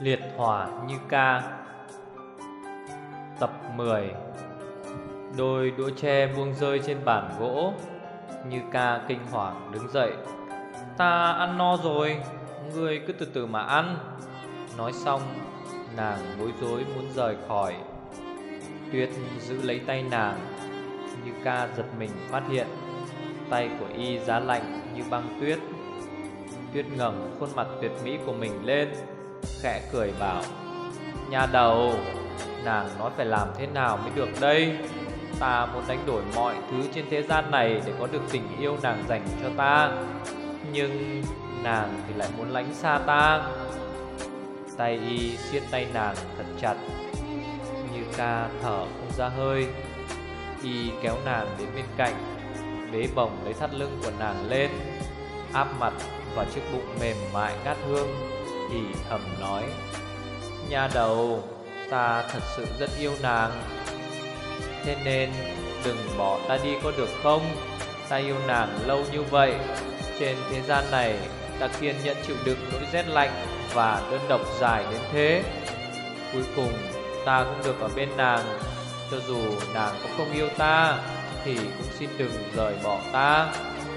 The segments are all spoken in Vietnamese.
Liệt hỏa Như Ca. Tập 10. Đôi đũa tre buông rơi trên bàn gỗ. Như Ca kinh hoàng đứng dậy. Ta ăn no rồi, ngươi cứ từ từ mà ăn. Nói xong, nàng bối rối muốn rời khỏi. Tuyết giữ lấy tay nàng. Như Ca giật mình phát hiện tay của y giá lạnh như băng tuyết. Tuyết ngẩng khuôn mặt tuyệt mỹ của mình lên, khẽ cười bảo: nhà đầu, nàng nói phải làm thế nào mới được đây? Ta muốn đánh đổi mọi thứ trên thế gian này để có được tình yêu nàng dành cho ta, nhưng nàng thì lại muốn lánh xa ta. Tay y siết tay nàng thật chặt. Như Ca thở không ra hơi. Y kéo nàng đến bên cạnh, bế bổng lấy thắt lưng của nàng lên, áp mặt vào chiếc bụng mềm mại ngát hương, thì thầm nói: nhà đầu, ta thật sự rất yêu nàng, thế nên đừng bỏ ta đi có được không? Ta yêu nàng lâu như vậy, trên thế gian này ta kiên nhẫn chịu đựng nỗi rét lạnh và đơn độc dài đến thế. Cuối cùng ta cũng được ở bên nàng. Cho dù nàng có không yêu ta thì cũng xin đừng rời bỏ ta.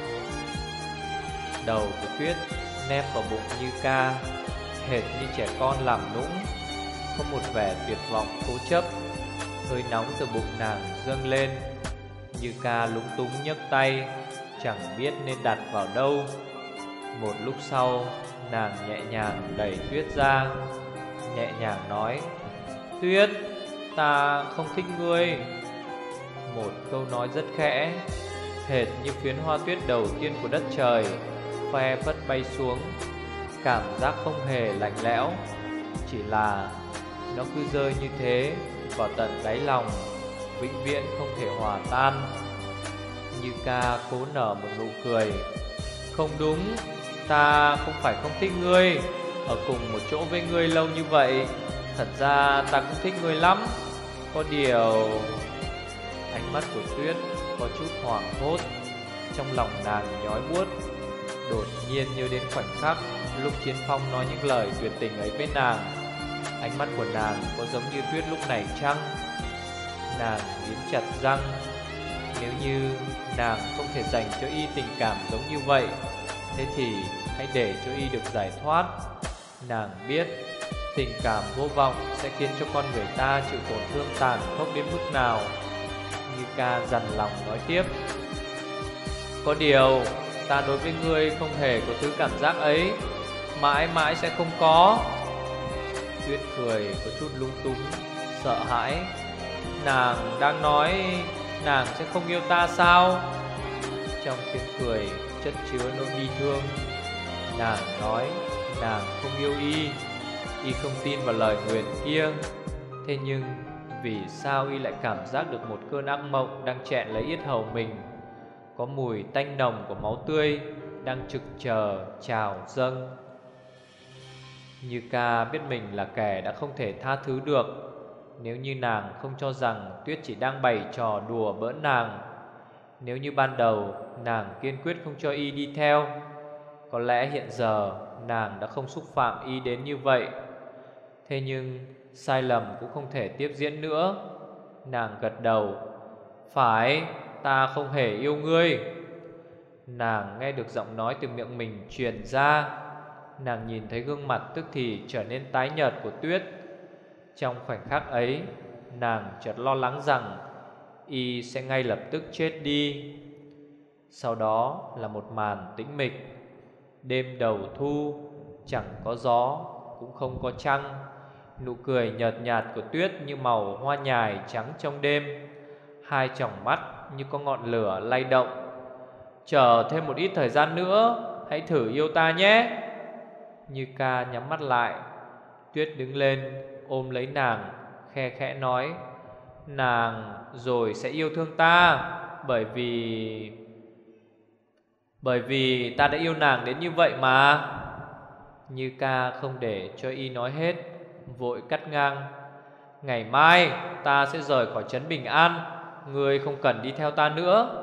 Đầu của Tuyết nép vào bụng Như Ca, hệt như trẻ con làm nũng, có một vẻ tuyệt vọng cố chấp. Hơi nóng từ bụng nàng dâng lên. Như Ca lúng túng nhấc tay, chẳng biết nên đặt vào đâu. Một lúc sau, nàng nhẹ nhàng đẩy Tuyết ra, nhẹ nhàng nói: Tuyết, ta không thích ngươi. Một câu nói rất khẽ, hệt như phiến hoa tuyết đầu tiên của đất trời, phe phất bay xuống. Cảm giác không hề lạnh lẽo, chỉ là nó cứ rơi như thế vào tận đáy lòng, vĩnh viễn không thể hòa tan. Như Ca cố nở một nụ cười. Không đúng, ta không phải không thích ngươi. Ở cùng một chỗ với ngươi lâu như vậy, thật ra ta cũng thích ngươi lắm. Có điều... Ánh mắt của Tuyết có chút hoảng hốt, trong lòng nàng nhói buốt. Đột nhiên nhớ đến khoảnh khắc lúc Chiến Phong nói những lời tuyệt tình ấy với nàng. Ánh mắt của nàng có giống như Tuyết lúc này chăng? Nàng nghiến chặt răng. Nếu như nàng không thể dành cho y tình cảm giống như vậy, thế thì hãy để cho y được giải thoát. Nàng biết tình cảm vô vọng sẽ khiến cho con người ta chịu tổn thương tàn khốc đến mức nào. Như Ca dằn lòng nói tiếp: có điều ta đối với ngươi không hề có thứ cảm giác ấy, mãi mãi sẽ không có. Tuyết cười có chút lung túng, sợ hãi. Nàng đang nói nàng sẽ không yêu ta sao? Trong tiếng cười chất chứa nỗi bi thương. Nàng nói nàng không yêu y, y không tin vào lời nguyền kia. Thế nhưng vì sao y lại cảm giác được một cơn ác mộng đang chẹn lấy yết hầu mình? Có mùi tanh nồng của máu tươi đang trực chờ trào dâng. Như Ca biết mình là kẻ đã không thể tha thứ được. Nếu như nàng không cho rằng Tuyết chỉ đang bày trò đùa bỡn nàng, nếu như ban đầu nàng kiên quyết không cho y đi theo, có lẽ hiện giờ nàng đã không xúc phạm y đến như vậy. Thế nhưng sai lầm cũng không thể tiếp diễn nữa. Nàng gật đầu: phải, ta không hề yêu ngươi. Nàng nghe được giọng nói từ miệng mình truyền ra. Nàng nhìn thấy gương mặt tức thì trở nên tái nhợt của Tuyết. Trong khoảnh khắc ấy, nàng chợt lo lắng rằng y sẽ ngay lập tức chết đi. Sau đó là một màn tĩnh mịch. Đêm đầu thu, chẳng có gió, cũng không có trăng. Nụ cười nhợt nhạt của Tuyết như màu hoa nhài trắng trong đêm. Hai tròng mắt như có ngọn lửa lay động. Chờ thêm một ít thời gian nữa, hãy thử yêu ta nhé. Như Ca nhắm mắt lại. Tuyết đứng lên ôm lấy nàng, khe khẽ nói: nàng rồi sẽ yêu thương ta, bởi vì ta đã yêu nàng đến như vậy mà. Như Ca không để cho y nói hết, vội cắt ngang: ngày mai ta sẽ rời khỏi trấn Bình An, ngươi không cần đi theo ta nữa.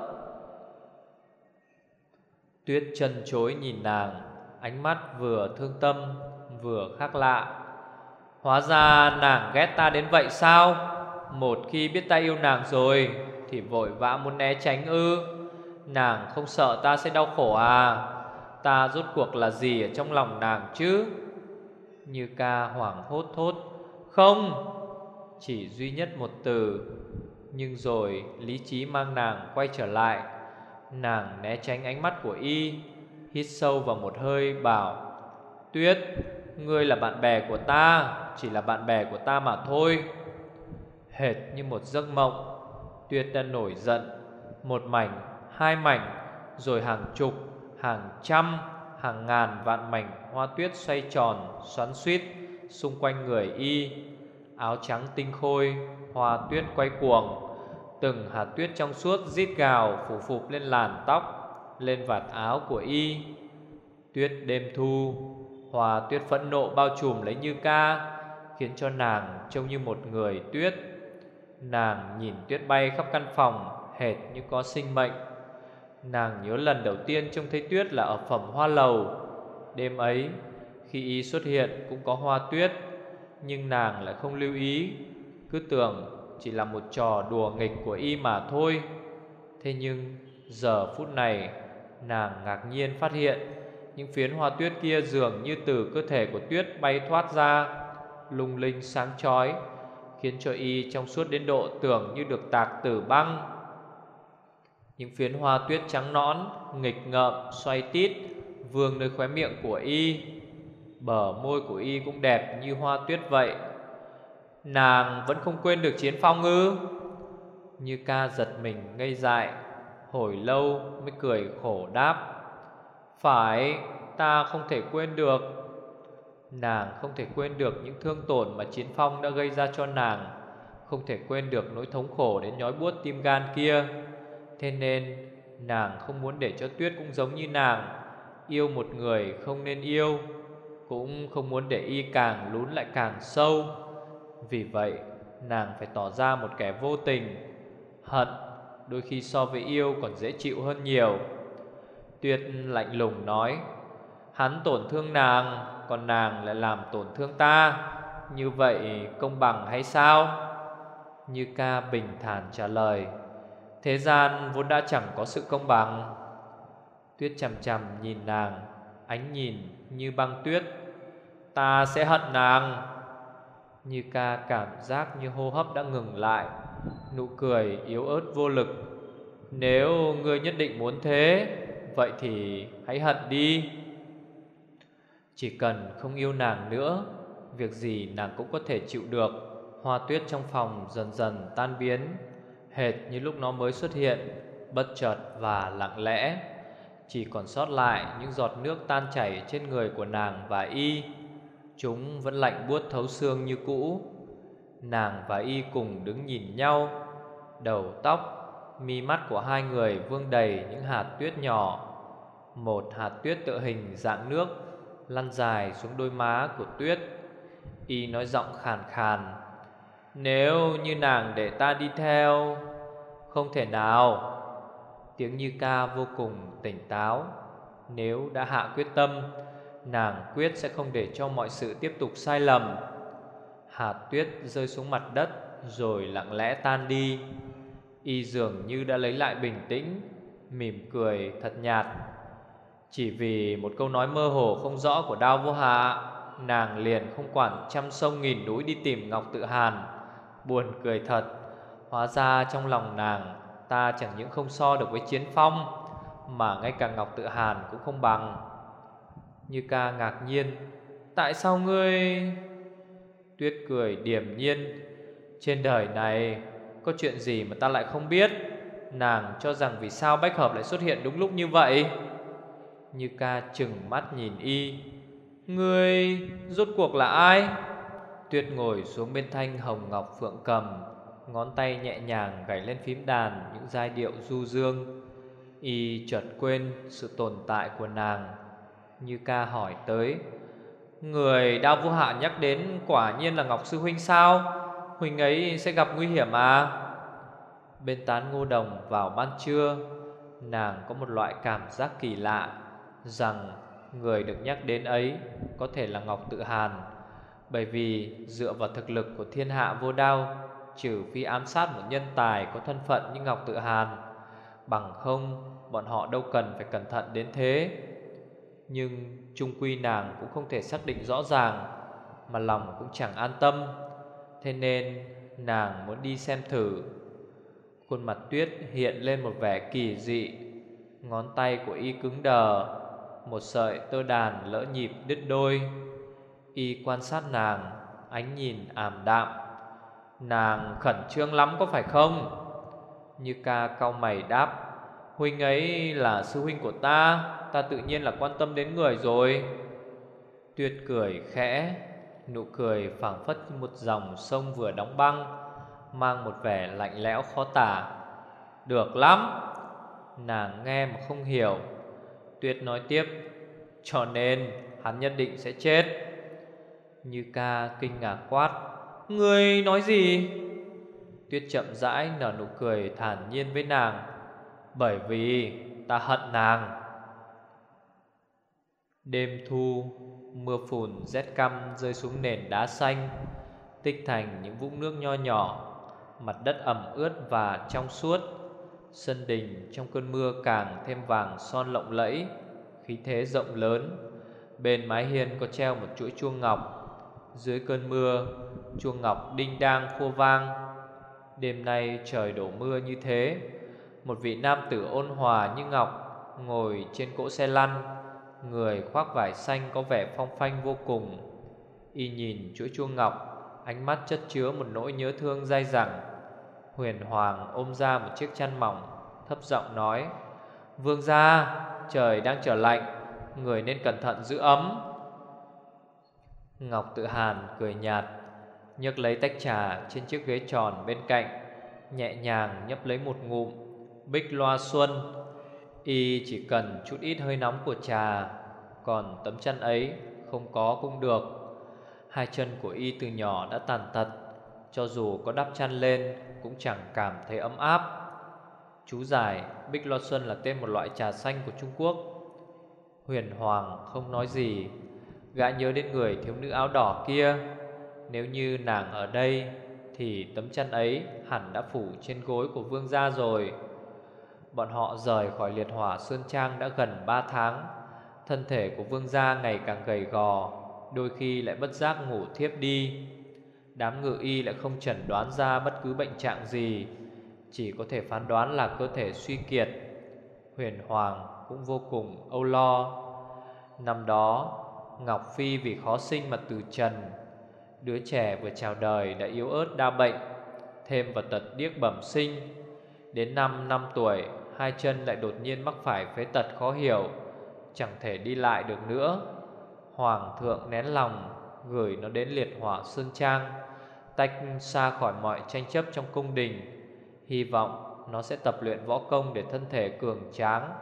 Tuyết chân chối nhìn nàng, ánh mắt vừa thương tâm vừa khác lạ. Hóa ra nàng ghét ta đến vậy sao? Một khi biết ta yêu nàng rồi thì vội vã muốn né tránh ư? Nàng không sợ ta sẽ đau khổ à? Ta rốt cuộc là gì ở trong lòng nàng chứ? Như Ca hoảng hốt thốt: Không! Chỉ duy nhất một từ. Nhưng rồi lý trí mang nàng quay trở lại. Nàng né tránh ánh mắt của y, hít sâu vào một hơi bảo: Tuyết, ngươi là bạn bè của ta, chỉ là bạn bè của ta mà thôi. Hệt như một giấc mộng, Tuyết đã nổi giận. Một mảnh, hai mảnh, rồi hàng chục, hàng trăm, hàng ngàn vạn mảnh hoa tuyết xoay tròn, xoắn xuýt xung quanh người y. Áo trắng tinh khôi, hoa tuyết quay cuồng. Từng hạt tuyết trong suốt rít gào phủ phụp lên làn tóc, lên vạt áo của y. Tuyết đêm thu, hoa tuyết phẫn nộ bao trùm lấy Như Ca, khiến cho nàng trông như một người tuyết. Nàng nhìn tuyết bay khắp căn phòng, hệt như có sinh mệnh. Nàng nhớ lần đầu tiên trông thấy tuyết là ở Phẩm Hoa Lầu. Đêm ấy, khi y xuất hiện cũng có hoa tuyết, nhưng nàng lại không lưu ý, cứ tưởng chỉ là một trò đùa nghịch của y mà thôi. Thế nhưng giờ phút này, nàng ngạc nhiên phát hiện những phiến hoa tuyết kia dường như từ cơ thể của tuyết bay thoát ra, lung linh sáng chói, khiến cho y trong suốt đến độ tưởng như được tạc từ băng. Những phiến hoa tuyết trắng nõn, nghịch ngợm, xoay tít, vương nơi khóe miệng của y. Bờ môi của y cũng đẹp như hoa tuyết vậy. Nàng vẫn không quên được Chiến Phong ư? Như Ca giật mình ngây dại, hồi lâu mới cười khổ đáp: Phải, ta không thể quên được. Nàng không thể quên được những thương tổn mà Chiến Phong đã gây ra cho nàng, không thể quên được nỗi thống khổ đến nhói buốt tim gan kia. Thế nên nàng không muốn để cho Tuyết cũng giống như nàng, yêu một người không nên yêu, cũng không muốn để y càng lún lại càng sâu. Vì vậy nàng phải tỏ ra một kẻ vô tình. Hận đôi khi so với yêu còn dễ chịu hơn nhiều. Tuyết lạnh lùng nói: Hắn tổn thương nàng, còn nàng lại làm tổn thương ta, như vậy công bằng hay sao? Như Ca bình thản trả lời: Thế gian vốn đã chẳng có sự công bằng. Tuyết chằm chằm nhìn nàng, ánh nhìn như băng tuyết. Ta sẽ hận nàng. Như Ca cảm giác như hô hấp đã ngừng lại, nụ cười yếu ớt vô lực. Nếu ngươi nhất định muốn thế, vậy thì hãy hận đi. Chỉ cần không yêu nàng nữa, việc gì nàng cũng có thể chịu được. Hoa tuyết trong phòng dần dần tan biến, hệt như lúc nó mới xuất hiện, bất chợt và lặng lẽ. Chỉ còn sót lại những giọt nước tan chảy trên người của nàng và y. Chúng vẫn lạnh buốt thấu xương như cũ. Nàng và y cùng đứng nhìn nhau. Đầu tóc, mi mắt của hai người vương đầy những hạt tuyết nhỏ. Một hạt tuyết tựa hình dạng nước lăn dài xuống đôi má của Tuyết. Y nói giọng khàn khàn: Nếu như nàng để ta đi theo. Không thể nào. Tiếng Như Ca vô cùng tỉnh táo. Nếu đã hạ quyết tâm, nàng quyết sẽ không để cho mọi sự tiếp tục sai lầm. Hạt tuyết rơi xuống mặt đất rồi lặng lẽ tan đi. Y dường như đã lấy lại bình tĩnh, mỉm cười thật nhạt. Chỉ vì một câu nói mơ hồ không rõ của Đao Vô Hạ, nàng liền không quản trăm sông nghìn núi đi tìm Ngọc Tự Hàn. Buồn cười thật. Hóa ra trong lòng nàng, ta chẳng những không so được với Chiến Phong, mà ngay cả Ngọc Tự Hàn cũng không bằng. Như Ca ngạc nhiên: Tại sao ngươi? Tuyết cười điềm nhiên: Trên đời này có chuyện gì mà ta lại không biết? Nàng cho rằng vì sao Bách Hợp lại xuất hiện đúng lúc như vậy? Như Ca trừng mắt nhìn y: Ngươi rốt cuộc là ai? Tuyết ngồi xuống bên thanh hồng ngọc phượng cầm, ngón tay nhẹ nhàng gảy lên phím đàn những giai điệu du dương. Y chợt quên sự tồn tại của nàng. Như Ca hỏi tới: Người Đao Vô Hạ nhắc đến quả nhiên là Ngọc sư huynh sao? Huynh ấy sẽ gặp nguy hiểm à? Bên tán ngô đồng vào ban trưa, nàng có một loại cảm giác kỳ lạ rằng người được nhắc đến ấy có thể là Ngọc Tự Hàn. Bởi vì dựa vào thực lực của thiên hạ vô đao, trừ phi ám sát một nhân tài có thân phận như Ngọc Tự Hàn, bằng không bọn họ đâu cần phải cẩn thận đến thế. Nhưng chung quy nàng cũng không thể xác định rõ ràng, mà lòng cũng chẳng an tâm. Thế nên nàng muốn đi xem thử. Khuôn mặt Tuyết hiện lên một vẻ kỳ dị. Ngón tay của y cứng đờ, một sợi tơ đàn lỡ nhịp đứt đôi. Y quan sát nàng, ánh nhìn ảm đạm. Nàng khẩn trương lắm có phải không? Như Ca cau mày đáp: huynh ấy là sư huynh của ta, ta tự nhiên là quan tâm đến người rồi. Tuyết cười khẽ, nụ cười phảng phất như một dòng sông vừa đóng băng, mang một vẻ lạnh lẽo khó tả. Được lắm. Nàng nghe mà không hiểu. Tuyết nói tiếp: cho nên hắn nhất định sẽ chết. Như Ca kinh ngạc quát: ngươi nói gì? Tuyết chậm rãi nở nụ cười thản nhiên với nàng: bởi vì ta hận nàng. Đêm thu, mưa phùn rét căm rơi xuống nền đá xanh, tích thành những vũng nước nho nhỏ. Mặt đất ẩm ướt và trong suốt. Sân đình trong cơn mưa càng thêm vàng son lộng lẫy, khí thế rộng lớn. Bên mái hiên có treo một chuỗi chuông ngọc. Dưới cơn mưa, chuông ngọc đinh đang khua vang. Đêm nay trời đổ mưa như thế, một vị nam tử ôn hòa như ngọc ngồi trên cỗ xe lăn, người khoác vải xanh có vẻ phong phanh vô cùng. Y nhìn chuỗi chuông ngọc, ánh mắt chất chứa một nỗi nhớ thương dai dẳng. Huyền Hoàng ôm ra một chiếc chăn mỏng, thấp giọng nói: vương gia, trời đang trở lạnh, người nên cẩn thận giữ ấm. Ngọc Tự Hàn cười nhạt, nhấc lấy tách trà trên chiếc ghế tròn bên cạnh, nhẹ nhàng nhấp lấy một ngụm. Bích Loa Xuân. Y chỉ cần chút ít hơi nóng của trà, còn tấm chăn ấy không có cũng được. Hai chân của y từ nhỏ đã tàn tật, cho dù có đắp chăn lên cũng chẳng cảm thấy ấm áp. Chú giải Bích Loa Xuân là tên một loại trà xanh của Trung Quốc. Huyền Hoàng không nói gì. Gã nhớ đến người thiếu nữ áo đỏ kia. Nếu như nàng ở đây thì tấm chăn ấy hẳn đã phủ trên gối của vương gia rồi. Bọn họ rời khỏi liệt hỏa Sơn Trang đã gần 3 tháng. Thân thể của vương gia ngày càng gầy gò, đôi khi lại bất giác ngủ thiếp đi. Đám ngự y lại không chẩn đoán ra bất cứ bệnh trạng gì, chỉ có thể phán đoán là cơ thể suy kiệt. Huyền Hoàng cũng vô cùng âu lo. Năm đó Ngọc Phi vì khó sinh mà từ trần. Đứa trẻ vừa chào đời đã yếu ớt đa bệnh, thêm vào tật điếc bẩm sinh. Đến 5 năm tuổi, hai chân lại đột nhiên mắc phải phế tật khó hiểu, chẳng thể đi lại được nữa. Hoàng thượng nén lòng gửi nó đến liệt hỏa Sơn Trang, tách xa khỏi mọi tranh chấp trong cung đình, hy vọng nó sẽ tập luyện võ công để thân thể cường tráng.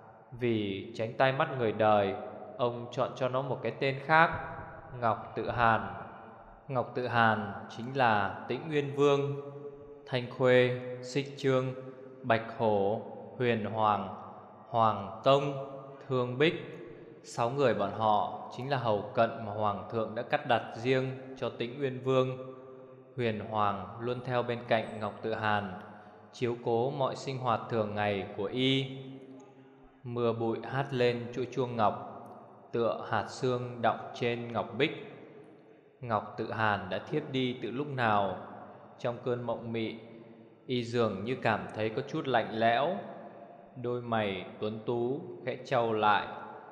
Vì tránh tai mắt người đời, ông chọn cho nó một cái tên khác, Ngọc Tự Hàn. Ngọc Tự Hàn chính là Tĩnh Uyên Vương, Thanh Khuê, Xích Trương, Bạch Hổ, Huyền Hoàng, Hoàng Tông, Thương Bích. 6 người bọn họ chính là hầu cận mà Hoàng thượng đã cắt đặt riêng cho Tĩnh Uyên Vương. Huyền Hoàng luôn theo bên cạnh Ngọc Tự Hàn, chiếu cố mọi sinh hoạt thường ngày của y. Mưa bụi hát lên chuỗi chuông ngọc, tựa hạt sương đọng trên ngọc bích. Ngọc Tự Hàn đã thiếp đi từ lúc nào. Trong cơn mộng mị, y dường như cảm thấy có chút lạnh lẽo. Đôi mày tuấn tú khẽ chau lại.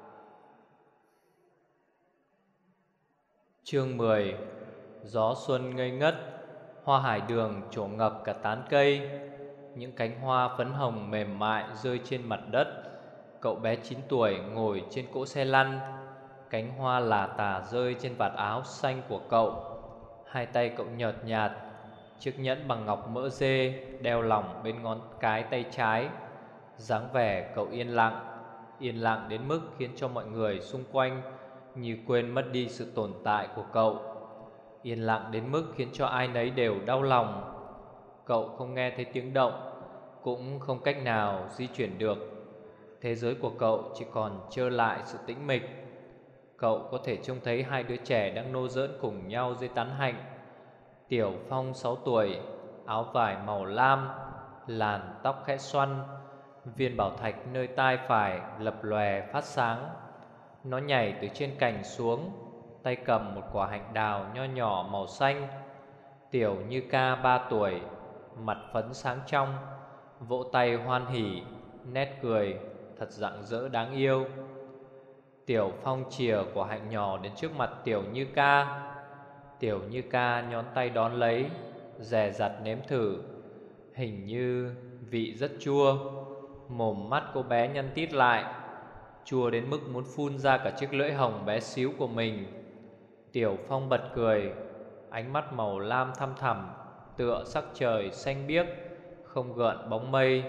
Chương 10. Gió xuân ngây ngất, hoa hải đường trổ ngập cả tán cây. Những cánh hoa phấn hồng mềm mại rơi trên mặt đất. Cậu bé 9 tuổi ngồi trên cỗ xe lăn, cánh hoa lả tả rơi trên vạt áo xanh của cậu. Hai tay cậu nhợt nhạt, chiếc nhẫn bằng ngọc mỡ dê đeo lỏng bên ngón cái tay trái. Dáng vẻ cậu yên lặng đến mức khiến cho mọi người xung quanh như quên mất đi sự tồn tại của cậu. Yên lặng đến mức khiến cho ai nấy đều đau lòng. Cậu không nghe thấy tiếng động, cũng không cách nào di chuyển được. Thế giới của cậu chỉ còn trơ lại sự tĩnh mịch. cậu có thể trông thấy hai đứa trẻ đang nô giỡn cùng nhau dưới tán hạnh. Tiểu Phong 6 tuổi, áo vải màu lam, làn tóc khẽ xoăn, viên bảo thạch nơi tai phải lập lòe phát sáng. Nó nhảy từ trên cành xuống, tay cầm một quả hạnh đào nho nhỏ màu xanh. Tiểu Như Ca 3 tuổi, mặt phấn sáng trong, vỗ tay hoan hỉ, nét cười thật rạng rỡ đáng yêu. Tiểu Phong chìa quả hạnh nhỏ đến trước mặt Tiểu Như Ca. Tiểu Như Ca nhón tay đón lấy, dè dặt nếm thử. Hình như vị rất chua. Mồm mắt cô bé nhăn tít lại, chua đến mức muốn phun ra cả chiếc lưỡi hồng bé xíu của mình. Tiểu Phong bật cười, ánh mắt màu lam thăm thẳm, tựa sắc trời xanh biếc, không gợn bóng mây.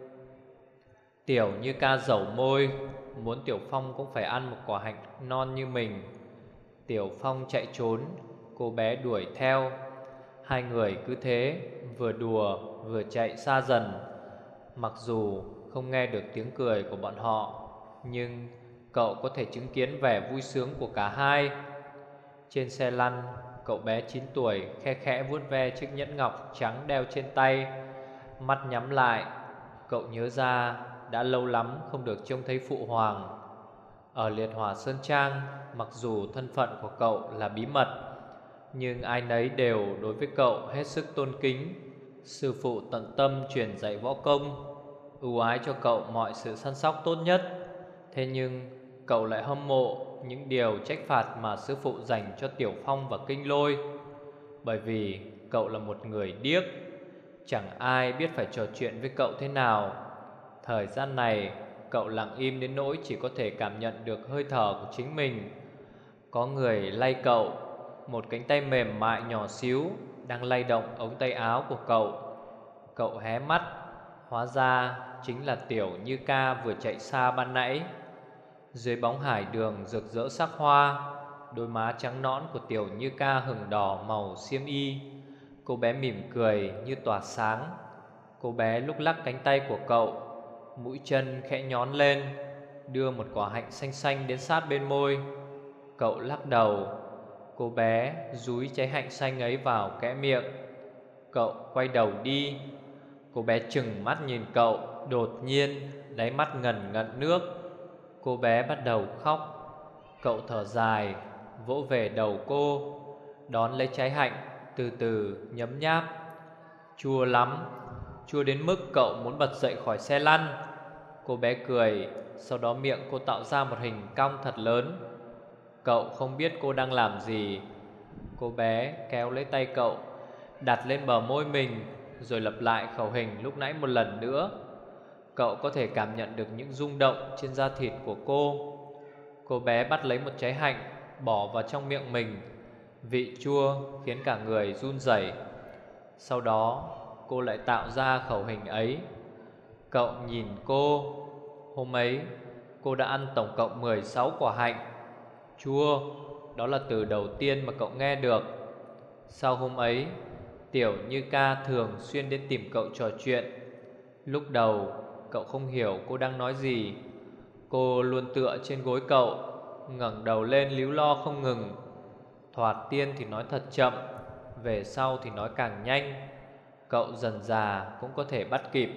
Tiểu Như Ca dẩu môi, muốn Tiểu Phong cũng phải ăn một quả hạnh non như mình. Tiểu Phong chạy trốn, cô bé đuổi theo. Hai người cứ thế vừa đùa vừa chạy xa dần. Mặc dù không nghe được tiếng cười của bọn họ, nhưng cậu có thể chứng kiến vẻ vui sướng của cả hai. Trên xe lăn, cậu bé 9 tuổi khe khẽ vuốt ve chiếc nhẫn ngọc trắng đeo trên tay. Mắt nhắm lại, cậu nhớ ra đã lâu lắm không được trông thấy Phụ Hoàng. Ở Liệt Hỏa Sơn Trang, mặc dù thân phận của cậu là bí mật, nhưng ai nấy đều đối với cậu hết sức tôn kính. Sư phụ tận tâm truyền dạy võ công, ưu ái cho cậu mọi sự săn sóc tốt nhất. Thế nhưng cậu lại hâm mộ những điều trách phạt mà sư phụ dành cho Tiểu Phong và Kinh Lôi. Bởi vì cậu là một người điếc, chẳng ai biết phải trò chuyện với cậu thế nào. Thời gian này cậu lặng im đến nỗi chỉ có thể cảm nhận được hơi thở của chính mình. Có người lay cậu, một cánh tay mềm mại nhỏ xíu đang lay động ống tay áo của cậu. Cậu hé mắt, hóa ra chính là Tiểu Như Ca vừa chạy xa ban nãy. Dưới bóng hải đường rực rỡ sắc hoa, đôi má trắng nõn của Tiểu Như Ca hừng đỏ màu xiêm y. Cô bé mỉm cười như tỏa sáng. Cô bé lúc lắc cánh tay của cậu, mũi chân khẽ nhón lên, đưa một quả hạnh xanh xanh đến sát bên môi. Cậu lắc đầu. Cô bé dúi trái hạnh xanh ấy vào kẽ miệng. Cậu quay đầu đi. Cô bé trừng mắt nhìn cậu. Đột nhiên đáy mắt ngần ngận nước. Cô bé bắt đầu khóc. Cậu thở dài, vỗ về đầu cô, đón lấy trái hạnh, từ từ nhấm nháp. Chua lắm, chua đến mức cậu muốn bật dậy khỏi xe lăn. Cô bé cười, sau đó miệng cô tạo ra một hình cong thật lớn. Cậu không biết cô đang làm gì. Cô bé kéo lấy tay cậu, đặt lên bờ môi mình, rồi lặp lại khẩu hình lúc nãy một lần nữa. Cậu có thể cảm nhận được những rung động trên da thịt của cô. Cô bé bắt lấy một trái hạnh, bỏ vào trong miệng mình. Vị chua khiến cả người run rẩy. Sau đó cô lại tạo ra khẩu hình ấy. Cậu nhìn cô. Hôm ấy cô đã ăn tổng cộng 16 quả hạnh. Chua, đó là từ đầu tiên mà cậu nghe được. Sau hôm ấy, Tiểu Như Ca thường xuyên đến tìm cậu trò chuyện. Lúc đầu cậu không hiểu cô đang nói gì. Cô luôn tựa trên gối cậu, ngẩng đầu lên líu lo không ngừng. Thoạt tiên thì nói thật chậm, về sau thì nói càng nhanh. Cậu dần dà cũng có thể bắt kịp.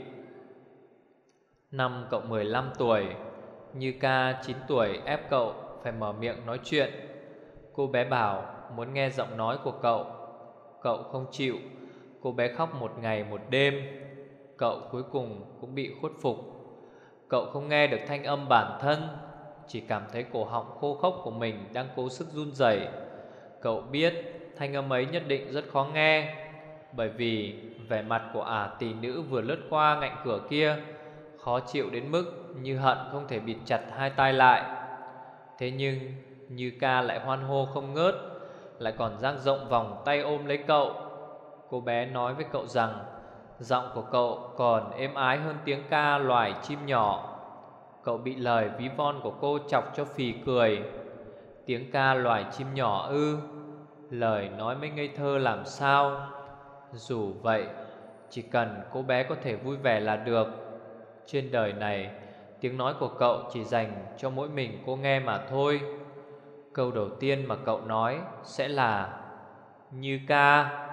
Năm cậu 15 tuổi, Như Ca 9 tuổi ép cậu phải mở miệng nói chuyện. Cô bé bảo muốn nghe giọng nói của cậu. Cậu không chịu. Cô bé khóc một ngày một đêm. Cậu cuối cùng cũng bị khuất phục. Cậu không nghe được thanh âm bản thân, chỉ cảm thấy cổ họng khô khốc của mình đang cố sức run rẩy. Cậu biết thanh âm ấy nhất định rất khó nghe, bởi vì vẻ mặt của ả tỷ nữ vừa lướt qua ngạch cửa kia khó chịu đến mức như hận không thể bịt chặt hai tai lại. Thế nhưng Như Ca lại hoan hô không ngớt, lại còn dang rộng vòng tay ôm lấy cậu. Cô bé nói với cậu rằng giọng của cậu còn êm ái hơn tiếng ca loài chim nhỏ. Cậu bị lời ví von của cô chọc cho phì cười. Tiếng ca loài chim nhỏ ư? Lời nói mới ngây thơ làm sao. Dù vậy, chỉ cần cô bé có thể vui vẻ là được. Trên đời này, tiếng nói của cậu chỉ dành cho mỗi mình cô nghe mà thôi. Câu đầu tiên mà cậu nói sẽ là: Như ca,